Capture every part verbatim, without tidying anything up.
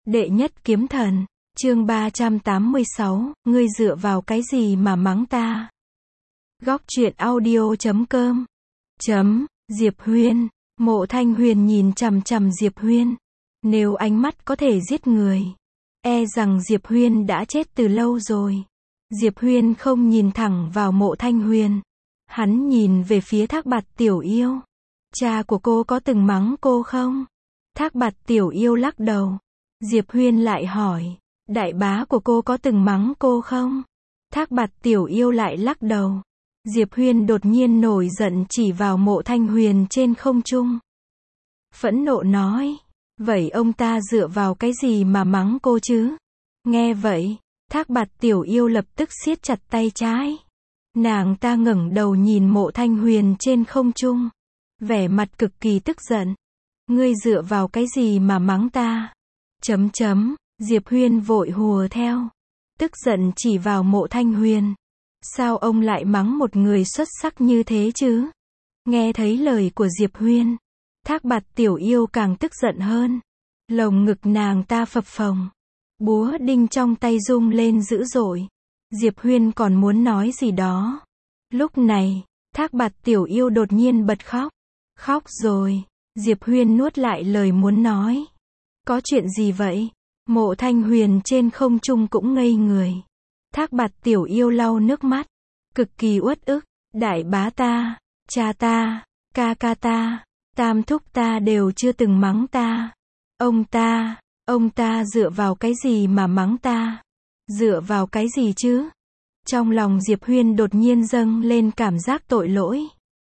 Đệ nhất kiếm thần, chương ba trăm tám mươi sáu, ngươi dựa vào cái gì mà mắng ta? Góc truyện audio chấm com chấm, Diệp Huyên, Mộ Thanh Huyền nhìn chằm chằm Diệp Huyên. Nếu ánh mắt có thể giết người, e rằng Diệp Huyên đã chết từ lâu rồi. Diệp Huyên không nhìn thẳng vào Mộ Thanh Huyền. Hắn nhìn về phía Thác Bạt tiểu yêu. Cha của cô có từng mắng cô không? Thác Bạt tiểu yêu lắc đầu. Diệp Huyên lại hỏi, đại bá của cô có từng mắng cô không? Thác Bạt tiểu yêu lại lắc đầu. Diệp Huyên đột nhiên nổi giận chỉ vào Mộ Thanh Huyền trên không trung. Phẫn nộ nói, vậy ông ta dựa vào cái gì mà mắng cô chứ? Nghe vậy, Thác Bạt tiểu yêu lập tức siết chặt tay trái. Nàng ta ngẩng đầu nhìn Mộ Thanh Huyền trên không trung, vẻ mặt cực kỳ tức giận. Ngươi dựa vào cái gì mà mắng ta? Chấm chấm, Diệp Huyên vội hùa theo, tức giận chỉ vào Mộ Thanh Huyền. Sao ông lại mắng một người xuất sắc như thế chứ? Nghe thấy lời của Diệp Huyên, Thác Bạt tiểu yêu càng tức giận hơn. Lồng ngực nàng ta phập phồng, búa đinh trong tay rung lên dữ dội. Diệp Huyên còn muốn nói gì đó. Lúc này, Thác Bạt tiểu yêu đột nhiên bật khóc. Khóc rồi, Diệp Huyên nuốt lại lời muốn nói. Có chuyện gì vậy? Mộ Thanh Huyền trên không trung cũng ngây người. Thác Bạt tiểu yêu lau nước mắt, cực kỳ uất ức. Đại bá ta, cha ta, ca ca ta, tam thúc ta đều chưa từng mắng ta. Ông ta, ông ta dựa vào cái gì mà mắng ta? Dựa vào cái gì chứ? Trong lòng Diệp Huyên đột nhiên dâng lên cảm giác tội lỗi.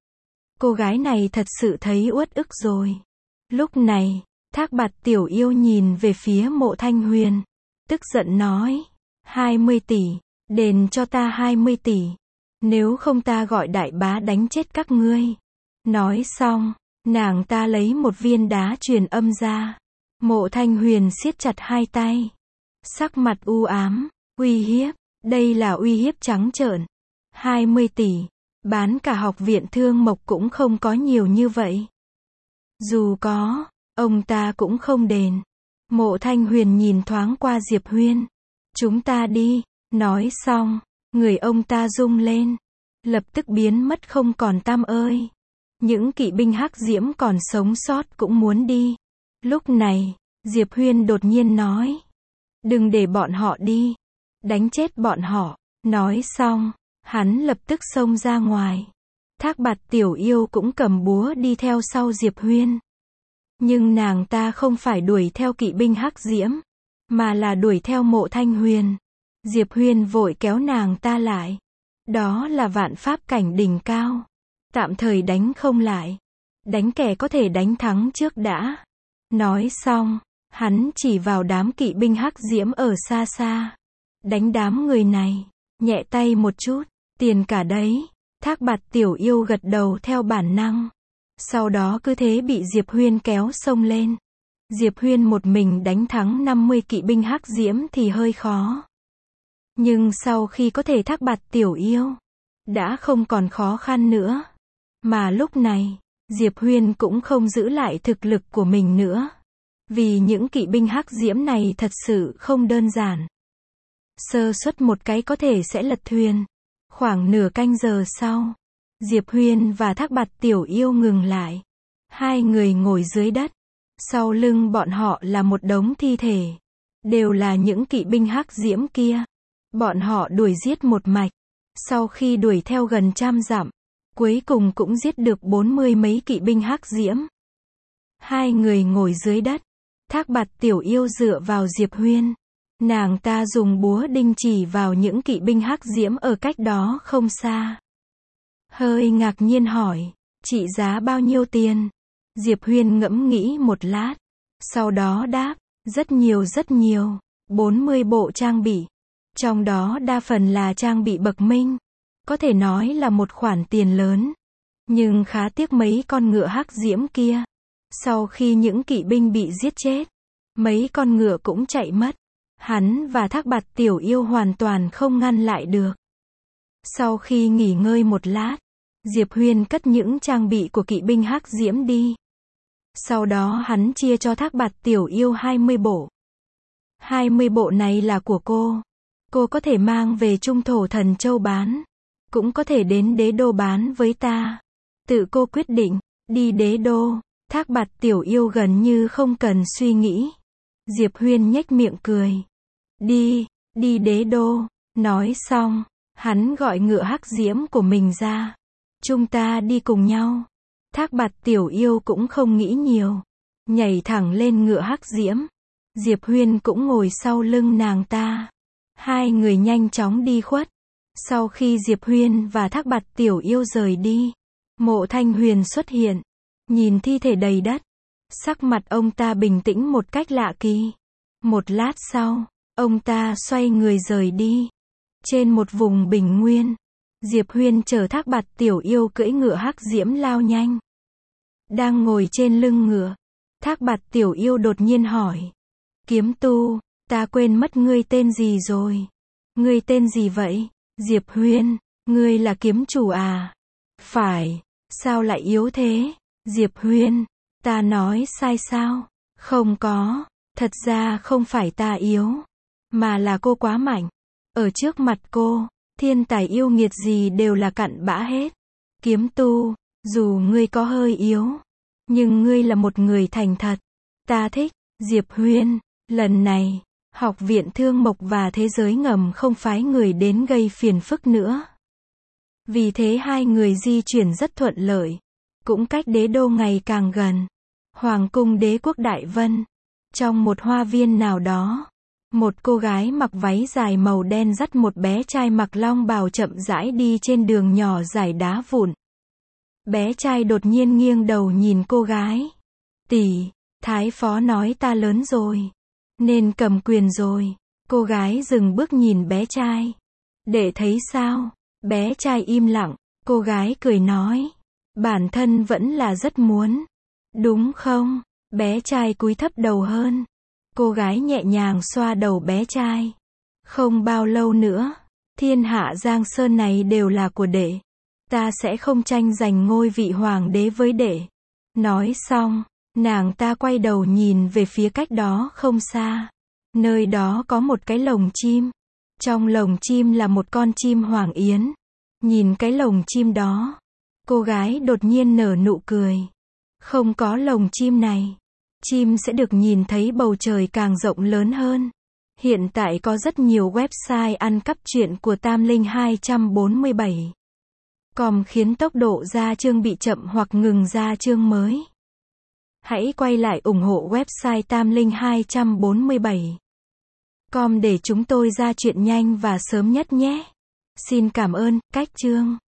Cô gái này thật sự thấy uất ức rồi. Lúc này, Thác Bạt tiểu yêu nhìn về phía Mộ Thanh Huyền, tức giận nói, hai mươi tỷ, đền cho ta hai mươi tỷ. Nếu không ta gọi đại bá đánh chết các ngươi. Nói xong, nàng ta lấy một viên đá truyền âm ra. Mộ Thanh Huyền siết chặt hai tay, sắc mặt u ám, uy hiếp, đây là uy hiếp trắng trợn. hai mươi tỷ, bán cả học viện Thương Mộc cũng không có nhiều như vậy. Dù có, ông ta cũng không đền. Mộ Thanh Huyền nhìn thoáng qua Diệp Huyên. Chúng ta đi. Nói xong, người ông ta rung lên, lập tức biến mất không còn tăm ơi. Những kỵ binh hắc diễm còn sống sót cũng muốn đi. Lúc này, Diệp Huyên đột nhiên nói, đừng để bọn họ đi, đánh chết bọn họ. Nói xong, hắn lập tức xông ra ngoài. Thác Bạt tiểu yêu cũng cầm búa đi theo sau Diệp Huyên. Nhưng nàng ta không phải đuổi theo kỵ binh hắc diễm, mà là đuổi theo Mộ Thanh Huyền. Diệp Huyên vội kéo nàng ta lại. Đó là vạn pháp cảnh đỉnh cao. Tạm thời đánh không lại. Đánh kẻ có thể đánh thắng trước đã. Nói xong, hắn chỉ vào đám kỵ binh hắc diễm ở xa xa. Đánh đám người này, nhẹ tay một chút, tiền cả đấy. Thác Bạt tiểu yêu gật đầu theo bản năng. Sau đó cứ thế bị Diệp Huyên kéo xông lên. Diệp Huyên một mình đánh thắng năm mươi kỵ binh hắc diễm thì hơi khó. Nhưng sau khi có thể Thác Bạt tiểu yêu, đã không còn khó khăn nữa. Mà lúc này, Diệp Huyên cũng không giữ lại thực lực của mình nữa. Vì những kỵ binh hắc diễm này thật sự không đơn giản. Sơ suất một cái có thể sẽ lật thuyền. Khoảng nửa canh giờ sau, Diệp Huyên và Thác Bạt tiểu yêu ngừng lại. Hai người ngồi dưới đất. Sau lưng bọn họ là một đống thi thể. Đều là những kỵ binh hắc diễm kia. Bọn họ đuổi giết một mạch. Sau khi đuổi theo gần trăm dặm, cuối cùng cũng giết được bốn mươi mấy kỵ binh hắc diễm. Hai người ngồi dưới đất. Thác Bạt tiểu yêu dựa vào Diệp Huyên. Nàng ta dùng búa đinh chỉ vào những kỵ binh hắc diễm ở cách đó không xa. Hơi ngạc nhiên hỏi, trị giá bao nhiêu tiền? Diệp Huyên ngẫm nghĩ một lát. Sau đó đáp, rất nhiều rất nhiều, bốn mươi bộ trang bị. Trong đó đa phần là trang bị bậc minh. Có thể nói là một khoản tiền lớn. Nhưng khá tiếc mấy con ngựa hắc diễm kia. Sau khi những kỵ binh bị giết chết, mấy con ngựa cũng chạy mất. Hắn và Thác Bạt tiểu yêu hoàn toàn không ngăn lại được. Sau khi nghỉ ngơi một lát, Diệp Huyên cất những trang bị của kỵ binh hắc diễm đi. Sau đó hắn chia cho Thác Bạt tiểu yêu hai mươi bộ. hai mươi bộ này là của cô. Cô có thể mang về Trung Thổ Thần Châu bán. Cũng có thể đến Đế Đô bán với ta. Tự cô quyết định. Đi Đế Đô. Thác Bạt Tiểu Yêu gần như không cần suy nghĩ. Diệp Huyên nhếch miệng cười. Đi, đi Đế Đô. Nói xong, hắn gọi ngựa hắc diễm của mình ra. Chúng ta đi cùng nhau. Thác Bạt Tiểu Yêu cũng không nghĩ nhiều. Nhảy thẳng lên ngựa hắc diễm. Diệp Huyên cũng ngồi sau lưng nàng ta. Hai người nhanh chóng đi khuất. Sau khi Diệp Huyên và Thác Bạt Tiểu Yêu rời đi, Mộ Thanh Huyền xuất hiện. Nhìn thi thể đầy đất. Sắc mặt ông ta bình tĩnh một cách lạ kỳ. Một lát sau, ông ta xoay người rời đi. Trên một vùng bình nguyên, Diệp Huyên chở Thác Bạt Tiểu Yêu cưỡi ngựa hắc diễm lao nhanh. Đang ngồi trên lưng ngựa, Thác Bạt Tiểu Yêu đột nhiên hỏi. Kiếm tu, ta quên mất ngươi tên gì rồi. Ngươi tên gì vậy? Diệp Huyên, ngươi là kiếm chủ à? Phải, sao lại yếu thế? Diệp Huyên, ta nói sai sao? Không có, thật ra không phải ta yếu, mà là cô quá mạnh. Ở trước mặt cô, thiên tài yêu nghiệt gì đều là cặn bã hết. Kiếm tu, dù ngươi có hơi yếu, nhưng ngươi là một người thành thật. Ta thích. Diệp Huyên, lần này, Học viện Thương Mộc và Thế giới ngầm không phái người đến gây phiền phức nữa. Vì thế hai người di chuyển rất thuận lợi. Cũng cách Đế Đô ngày càng gần. Hoàng cung Đế quốc Đại Vân. Trong một hoa viên nào đó, một cô gái mặc váy dài màu đen dắt một bé trai mặc long bào chậm rãi đi trên đường nhỏ dải đá vụn. Bé trai đột nhiên nghiêng đầu nhìn cô gái. Tỷ, Thái phó nói ta lớn rồi, nên cầm quyền rồi. Cô gái dừng bước nhìn bé trai. Để thấy sao? Bé trai im lặng. Cô gái cười nói. Bản thân vẫn là rất muốn. Đúng không? Bé trai cúi thấp đầu hơn. Cô gái nhẹ nhàng xoa đầu bé trai. Không bao lâu nữa, thiên hạ Giang Sơn này đều là của đệ. Ta sẽ không tranh giành ngôi vị hoàng đế với đệ. Nói xong, nàng ta quay đầu nhìn về phía cách đó không xa. Nơi đó có một cái lồng chim. Trong lồng chim là một con chim hoàng yến. Nhìn cái lồng chim đó, cô gái đột nhiên nở nụ cười. Không có lồng chim này, chim sẽ được nhìn thấy bầu trời càng rộng lớn hơn. Hiện tại có rất nhiều website ăn cắp truyện của Tam Linh hai bốn bảy. Com khiến tốc độ ra chương bị chậm hoặc ngừng ra chương mới. Hãy quay lại ủng hộ website Tam Linh hai bốn bảy. Com để chúng tôi ra truyện nhanh và sớm nhất nhé. Xin cảm ơn. Cách chương